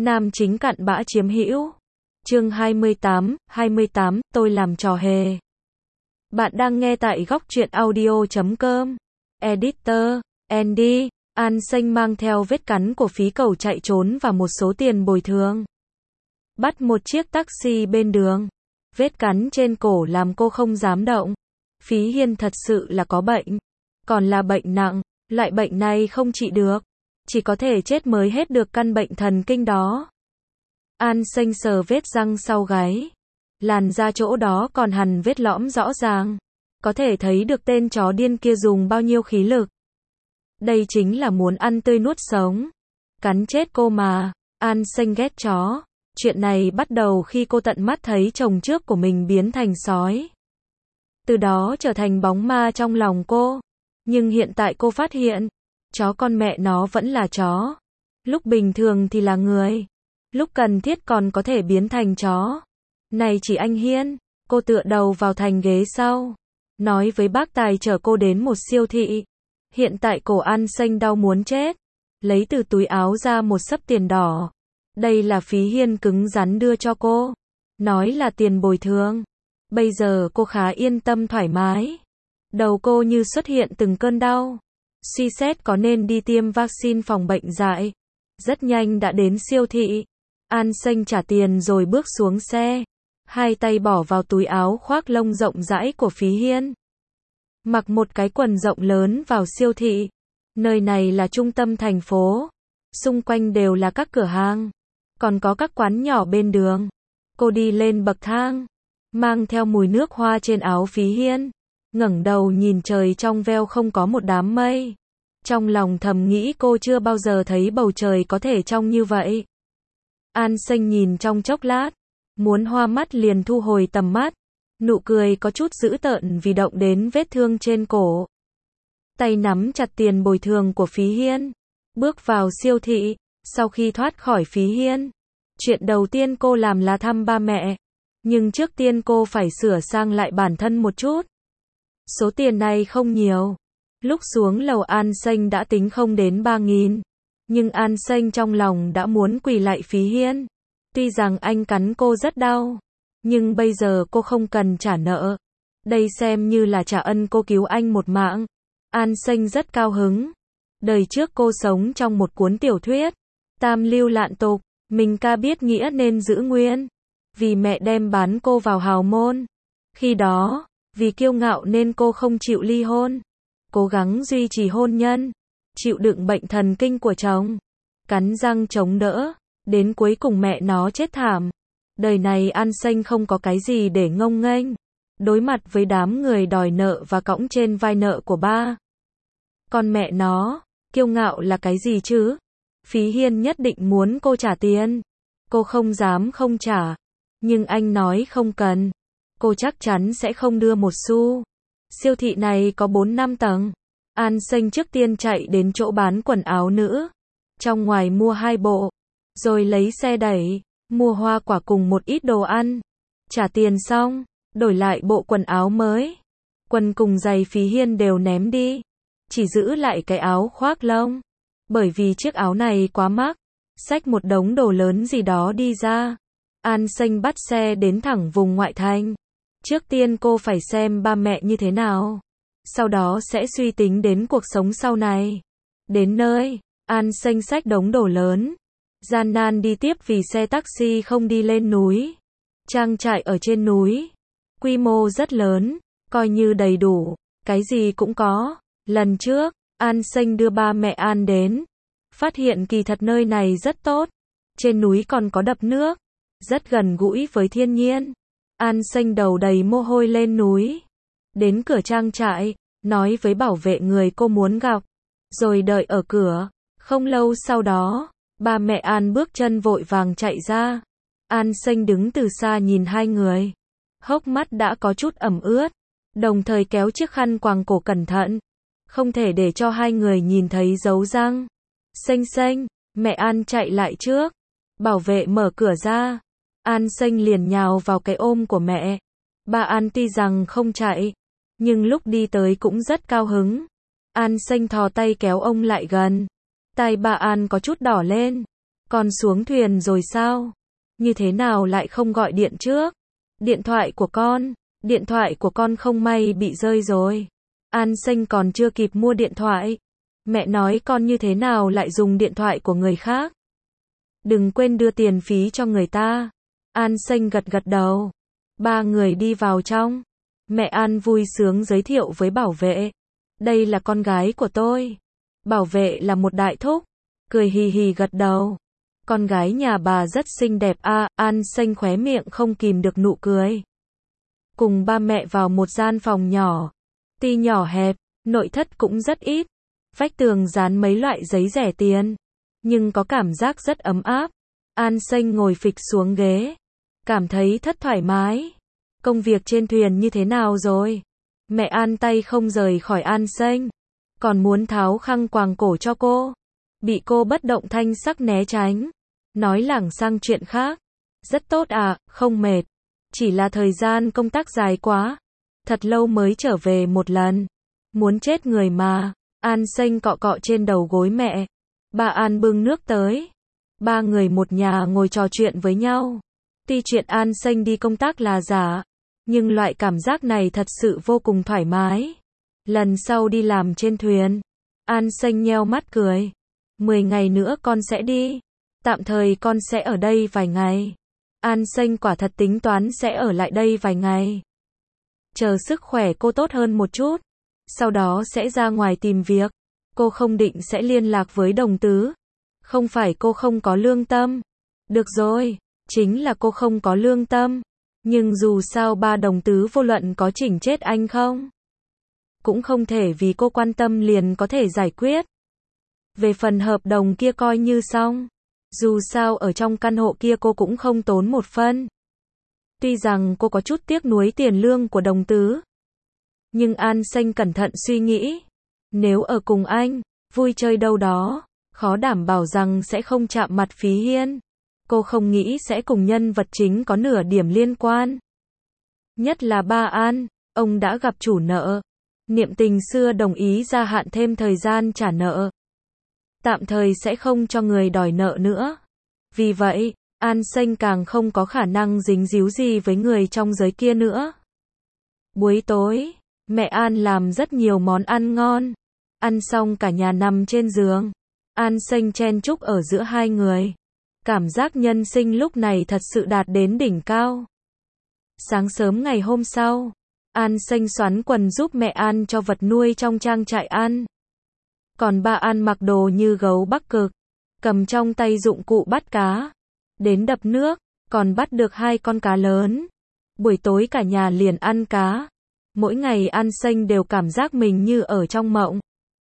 Nam chính cặn bã chiếm hữu. Chương 28, tôi làm trò hề. Bạn đang nghe tại góc truyện audio.com. Editor, Andy, An Xanh mang theo vết cắn của phí cầu chạy trốn và một số tiền bồi thường. Bắt một chiếc taxi bên đường. Vết cắn trên cổ làm cô không dám động. Phí Hiên thật sự là có bệnh. Còn là bệnh nặng, loại bệnh này không trị được. Chỉ có thể chết mới hết được căn bệnh thần kinh đó. An Xanh sờ vết răng sau gáy. Làn da chỗ đó còn hằn vết lõm rõ ràng. Có thể thấy được tên chó điên kia dùng bao nhiêu khí lực. Đây chính là muốn ăn tươi nuốt sống. Cắn chết cô mà. An Xanh ghét chó. Chuyện này bắt đầu khi cô tận mắt thấy chồng trước của mình biến thành sói. Từ đó trở thành bóng ma trong lòng cô. Nhưng hiện tại cô phát hiện, chó con mẹ nó vẫn là chó. Lúc bình thường thì là người. Lúc cần thiết còn có thể biến thành chó. Này chị anh Hiên, cô tựa đầu vào thành ghế sau. Nói với bác tài chở cô đến một siêu thị. Hiện tại cổ An Xanh đau muốn chết. Lấy từ túi áo ra một xấp tiền đỏ. Đây là Phí Hiên cứng rắn đưa cho cô. Nói là tiền bồi thường. Bây giờ cô khá yên tâm thoải mái. Đầu cô như xuất hiện từng cơn đau. Suy xét có nên đi tiêm vaccine phòng bệnh dại. Rất nhanh đã đến siêu thị. An Xanh trả tiền rồi bước xuống xe. Hai tay bỏ vào túi áo khoác lông rộng rãi của Phí Hiên. Mặc một cái quần rộng lớn vào siêu thị. Nơi này là trung tâm thành phố. Xung quanh đều là các cửa hàng. Còn có các quán nhỏ bên đường. Cô đi lên bậc thang. Mang theo mùi nước hoa trên áo Phí Hiên. Ngẩng đầu nhìn trời trong veo không có một đám mây. Trong lòng thầm nghĩ cô chưa bao giờ thấy bầu trời có thể trong như vậy. An Xanh nhìn trong chốc lát. Muốn hoa mắt liền thu hồi tầm mắt. Nụ cười có chút dữ tợn vì động đến vết thương trên cổ. Tay nắm chặt tiền bồi thường của Phí Hiên. Bước vào siêu thị. Sau khi thoát khỏi Phí Hiên, chuyện đầu tiên cô làm là thăm ba mẹ. Nhưng trước tiên cô phải sửa sang lại bản thân một chút. Số tiền này không nhiều. Lúc xuống lầu An Xanh đã tính không đến 3.000. Nhưng An Xanh trong lòng đã muốn quỳ lạy Phí Hiên. Tuy rằng anh cắn cô rất đau. Nhưng bây giờ cô không cần trả nợ. Đây xem như là trả ân cô cứu anh một mạng. An Xanh rất cao hứng. Đời trước cô sống trong một cuốn tiểu thuyết. Tam lưu lạn tục. Mình ca biết nghĩa nên giữ nguyên. Vì mẹ đem bán cô vào hào môn. Khi đó, vì kiêu ngạo nên cô không chịu ly hôn. Cố gắng duy trì hôn nhân. Chịu đựng bệnh thần kinh của chồng. Cắn răng chống đỡ. Đến cuối cùng mẹ nó chết thảm. Đời này An Xanh không có cái gì để ngông nghênh. Đối mặt với đám người đòi nợ và cõng trên vai nợ của ba. Con mẹ nó, kiêu ngạo là cái gì chứ? Phí Hiên nhất định muốn cô trả tiền. Cô không dám không trả. Nhưng anh nói không cần. Cô chắc chắn sẽ không đưa một xu. Siêu thị này có 4-5 tầng. An Xanh trước tiên chạy đến chỗ bán quần áo nữ. Trong ngoài mua 2 bộ. Rồi lấy xe đẩy. Mua hoa quả cùng một ít đồ ăn. Trả tiền xong. Đổi lại bộ quần áo mới. Quần cùng giày Phí Hiên đều ném đi. Chỉ giữ lại cái áo khoác lông. Bởi vì chiếc áo này quá mắc. Xách một đống đồ lớn gì đó đi ra. An Xanh bắt xe đến thẳng vùng ngoại thành. Trước tiên cô phải xem ba mẹ như thế nào. Sau đó sẽ suy tính đến cuộc sống sau này. Đến nơi, An Xanh xách đống đồ lớn. Gian nan đi tiếp vì xe taxi không đi lên núi. Trang trại ở trên núi. Quy mô rất lớn, coi như đầy đủ. Cái gì cũng có. Lần trước, An Xanh đưa ba mẹ An đến. Phát hiện kỳ thật nơi này rất tốt. Trên núi còn có đập nước. Rất gần gũi với thiên nhiên. An Xanh đầu đầy mồ hôi lên núi. Đến cửa trang trại, nói với bảo vệ người cô muốn gặp. Rồi đợi ở cửa. Không lâu sau đó, ba mẹ An bước chân vội vàng chạy ra. An Xanh đứng từ xa nhìn hai người. Hốc mắt đã có chút ẩm ướt. Đồng thời kéo chiếc khăn quàng cổ cẩn thận. Không thể để cho hai người nhìn thấy dấu răng. Xanh xanh, mẹ An chạy lại trước. Bảo vệ mở cửa ra. An Xanh liền nhào vào cái ôm của mẹ. Ba An tuy rằng không chạy, nhưng lúc đi tới cũng rất cao hứng. An Xanh thò tay kéo ông lại gần. Tai ba An có chút đỏ lên. Con xuống thuyền rồi sao? Như thế nào lại không gọi điện trước? Điện thoại của con không may bị rơi rồi. An Sinh còn chưa kịp mua điện thoại. Mẹ nói con như thế nào lại dùng điện thoại của người khác? Đừng quên đưa tiền phí cho người ta. An Sinh gật gật đầu. Ba người đi vào trong. Mẹ An vui sướng giới thiệu với bảo vệ. Đây là con gái của tôi. Bảo vệ là một đại thúc. Cười hì hì gật đầu. Con gái nhà bà rất xinh đẹp à, An Sinh khóe miệng không kìm được nụ cười. Cùng ba mẹ vào một gian phòng nhỏ. Tuy nhỏ hẹp, nội thất cũng rất ít. Vách tường dán mấy loại giấy rẻ tiền. Nhưng có cảm giác rất ấm áp. An Sinh ngồi phịch xuống ghế. Cảm thấy thất thoải mái. Công việc trên thuyền như thế nào rồi? Mẹ An tay không rời khỏi An Sinh. Còn muốn tháo khăn quàng cổ cho cô. Bị cô bất động thanh sắc né tránh. Nói lảng sang chuyện khác. Rất tốt à, không mệt. Chỉ là thời gian công tác dài quá. Thật lâu mới trở về một lần. Muốn chết người mà. An Sinh cọ cọ trên đầu gối mẹ. Bà An bưng nước tới. Ba người một nhà ngồi trò chuyện với nhau. Tuy chuyện An Sinh đi công tác là giả. Nhưng loại cảm giác này thật sự vô cùng thoải mái. Lần sau đi làm trên thuyền. An Sinh nheo mắt cười. 10 ngày nữa con sẽ đi. Tạm thời con sẽ ở đây vài ngày. An Sinh quả thật tính toán sẽ ở lại đây vài ngày. Chờ sức khỏe cô tốt hơn một chút. Sau đó sẽ ra ngoài tìm việc. Cô không định sẽ liên lạc với Đồng Tứ. Không phải cô không có lương tâm. Được rồi, chính là cô không có lương tâm. Nhưng dù sao ba Đồng Tứ vô luận có chỉnh chết anh không? Cũng không thể vì cô quan tâm liền có thể giải quyết. Về phần hợp đồng kia coi như xong. Dù sao ở trong căn hộ kia cô cũng không tốn một phân. Tuy rằng cô có chút tiếc nuối tiền lương của Đồng Tứ. Nhưng An Sinh cẩn thận suy nghĩ. Nếu ở cùng anh, vui chơi đâu đó, khó đảm bảo rằng sẽ không chạm mặt Phí Hiên. Cô không nghĩ sẽ cùng nhân vật chính có nửa điểm liên quan. Nhất là ba An, ông đã gặp chủ nợ. Niệm Tình xưa đồng ý gia hạn thêm thời gian trả nợ. Tạm thời sẽ không cho người đòi nợ nữa. Vì vậy, An Sinh càng không có khả năng dính díu gì với người trong giới kia nữa. Buổi tối, mẹ An làm rất nhiều món ăn ngon. Ăn xong cả nhà nằm trên giường. An Sinh chen chúc ở giữa hai người. Cảm giác nhân sinh lúc này thật sự đạt đến đỉnh cao. Sáng sớm ngày hôm sau, An Sinh xoắn quần giúp mẹ An cho vật nuôi trong trang trại ăn. Còn ba An mặc đồ như gấu Bắc Cực, cầm trong tay dụng cụ bắt cá. Đến đập nước, còn bắt được 2 con cá lớn. Buổi tối cả nhà liền ăn cá. Mỗi ngày An Sinh đều cảm giác mình như ở trong mộng.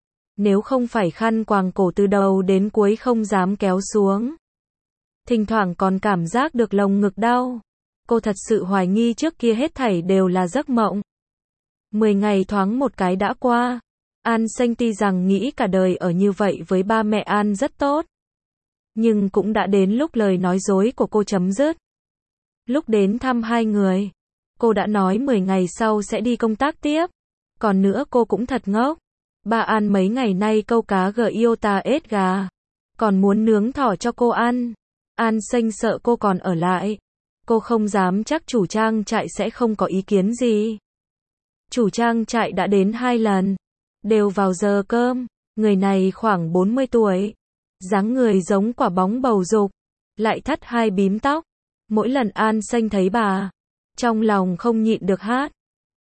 Nếu không phải khăn quàng cổ từ đầu đến cuối không dám kéo xuống. Thỉnh thoảng còn cảm giác được lồng ngực đau. Cô thật sự hoài nghi trước kia hết thảy đều là giấc mộng. 10 ngày thoáng một cái đã qua. An Sinh tuy rằng nghĩ cả đời ở như vậy với ba mẹ An rất tốt. Nhưng cũng đã đến lúc lời nói dối của cô chấm dứt. Lúc đến thăm hai người, cô đã nói 10 ngày sau sẽ đi công tác tiếp. Còn nữa cô cũng thật ngốc. Ba An mấy ngày nay câu cá Giota ếch gà. Còn muốn nướng thỏ cho cô ăn. An Sinh sợ cô còn ở lại. Cô không dám chắc chủ trang trại sẽ không có ý kiến gì. Chủ trang trại đã đến 2 lần. Đều vào giờ cơm. Người này khoảng 40 tuổi. Dáng người giống quả bóng bầu dục. Lại thắt 2 bím tóc. Mỗi lần An Sinh thấy bà, trong lòng không nhịn được hát.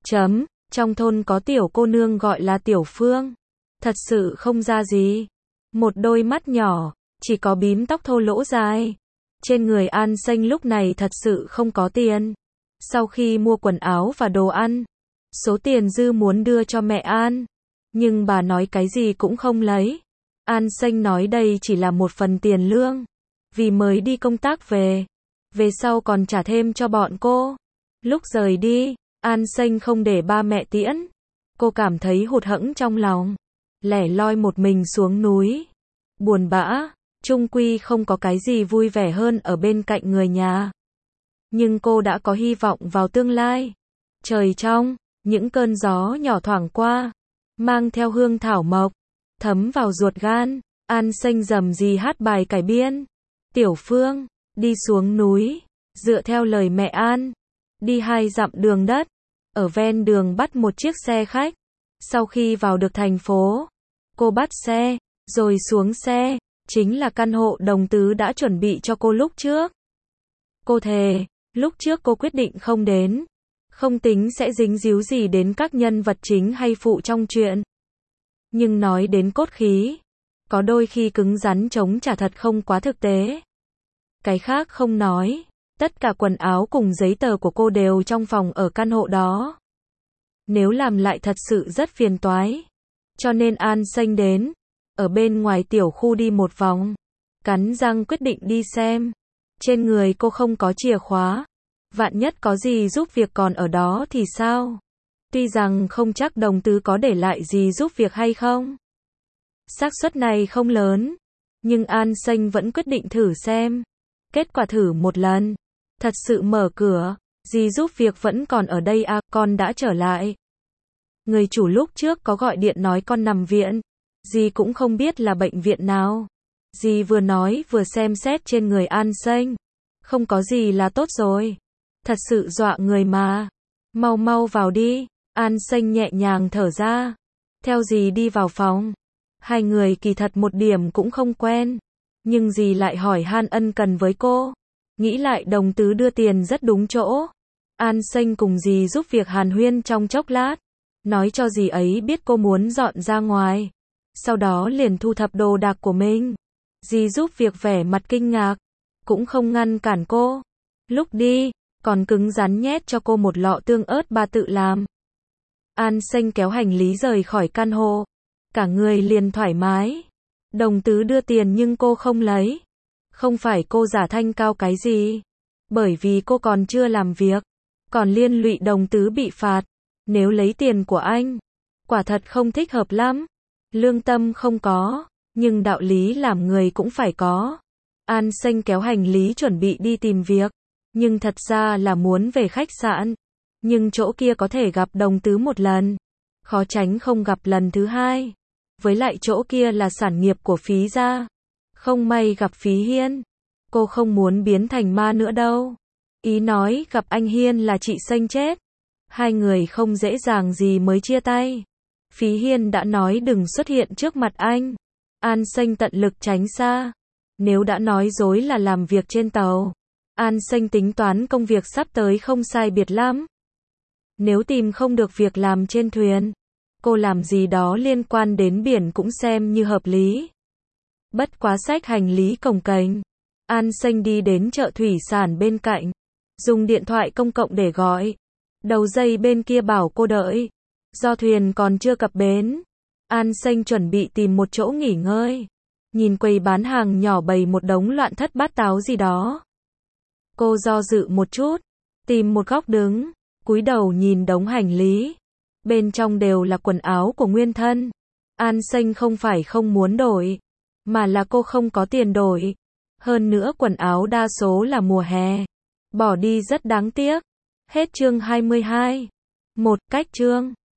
Trong thôn có tiểu cô nương gọi là Tiểu Phương. Thật sự không ra gì. Một đôi mắt nhỏ, chỉ có bím tóc thô lỗ dài. Trên người An Sinh lúc này thật sự không có tiền. Sau khi mua quần áo và đồ ăn, số tiền dư muốn đưa cho mẹ An. Nhưng bà nói cái gì cũng không lấy. An Sinh nói đây chỉ là một phần tiền lương. Vì mới đi công tác về. Về sau còn trả thêm cho bọn cô. Lúc rời đi, An Sinh không để ba mẹ tiễn. Cô cảm thấy hụt hẫng trong lòng. Lẻ loi một mình xuống núi. Buồn bã, chung quy không có cái gì vui vẻ hơn ở bên cạnh người nhà. Nhưng cô đã có hy vọng vào tương lai. Trời trong, những cơn gió nhỏ thoảng qua. Mang theo hương thảo mộc. Thấm vào ruột gan. An Sinh rầm rì hát bài cải biên. Tiểu Phương, đi xuống núi, dựa theo lời mẹ An, đi 2 dặm đường đất, ở ven đường bắt một chiếc xe khách. Sau khi vào được thành phố, cô bắt xe, rồi xuống xe, chính là căn hộ Đồng Tứ đã chuẩn bị cho cô lúc trước. Cô thề, lúc trước cô quyết định không đến, không tính sẽ dính díu gì đến các nhân vật chính hay phụ trong chuyện. Nhưng nói đến cốt khí, có đôi khi cứng rắn chống trả thật không quá thực tế. Cái khác không nói, tất cả quần áo cùng giấy tờ của cô đều trong phòng ở căn hộ đó. Nếu làm lại thật sự rất phiền toái. Cho nên An Xanh đến, ở bên ngoài tiểu khu đi một vòng, cắn răng quyết định đi xem. Trên người cô không có chìa khóa, vạn nhất có gì giúp việc còn ở đó thì sao? Tuy rằng không chắc Đồng Tứ có để lại gì giúp việc hay không. Xác suất này không lớn, nhưng An Xanh vẫn quyết định thử xem. Kết quả thử một lần, thật sự mở cửa, dì giúp việc vẫn còn ở đây à, con đã trở lại. Người chủ lúc trước có gọi điện nói con nằm viện, dì cũng không biết là bệnh viện nào. Dì vừa nói vừa xem xét trên người An Xanh, không có gì là tốt rồi. Thật sự dọa người mà. Mau mau vào đi. An Xanh nhẹ nhàng thở ra, theo dì đi vào phòng. Hai người kỳ thật một điểm cũng không quen, nhưng dì lại hỏi han ân cần với cô. Nghĩ lại Đồng Tứ đưa tiền rất đúng chỗ. An Xanh cùng dì giúp việc hàn huyên trong chốc lát, nói cho dì ấy biết cô muốn dọn ra ngoài. Sau đó liền thu thập đồ đạc của mình. Dì giúp việc vẻ mặt kinh ngạc, cũng không ngăn cản cô. Lúc đi, còn cứng rắn nhét cho cô một lọ tương ớt bà tự làm. An Xanh kéo hành lý rời khỏi căn hộ, cả người liền thoải mái. Đồng Tứ đưa tiền nhưng cô không lấy. Không phải cô giả thanh cao cái gì, bởi vì cô còn chưa làm việc, còn liên lụy Đồng Tứ bị phạt. Nếu lấy tiền của anh, quả thật không thích hợp lắm. Lương tâm không có, nhưng đạo lý làm người cũng phải có. An Xanh kéo hành lý chuẩn bị đi tìm việc, nhưng thật ra là muốn về khách sạn. Nhưng chỗ kia có thể gặp Đồng Tứ một lần, khó tránh không gặp lần thứ hai. Với lại chỗ kia là sản nghiệp của Phí gia. Không may gặp Phí Hiên, cô không muốn biến thành ma nữa đâu. Ý nói gặp anh Hiên là chị Xanh chết. Hai người không dễ dàng gì mới chia tay. Phí Hiên đã nói đừng xuất hiện trước mặt anh. An Xanh tận lực tránh xa. Nếu đã nói dối là làm việc trên tàu, An Xanh tính toán công việc sắp tới không sai biệt lắm. Nếu tìm không được việc làm trên thuyền, cô làm gì đó liên quan đến biển cũng xem như hợp lý. Bất quá xách hành lý cồng kềnh, An Xanh đi đến chợ thủy sản bên cạnh, dùng điện thoại công cộng để gọi. Đầu dây bên kia bảo cô đợi, do thuyền còn chưa cập bến. An Xanh chuẩn bị tìm một chỗ nghỉ ngơi, nhìn quầy bán hàng nhỏ bày một đống loạn thất bát táo gì đó. Cô do dự một chút, tìm một góc đứng, cúi đầu nhìn đống hành lý. Bên trong đều là quần áo của nguyên thân. An Xanh không phải không muốn đổi, mà là cô không có tiền đổi. Hơn nữa quần áo đa số là mùa hè, bỏ đi rất đáng tiếc. Hết chương 22. Một cách chương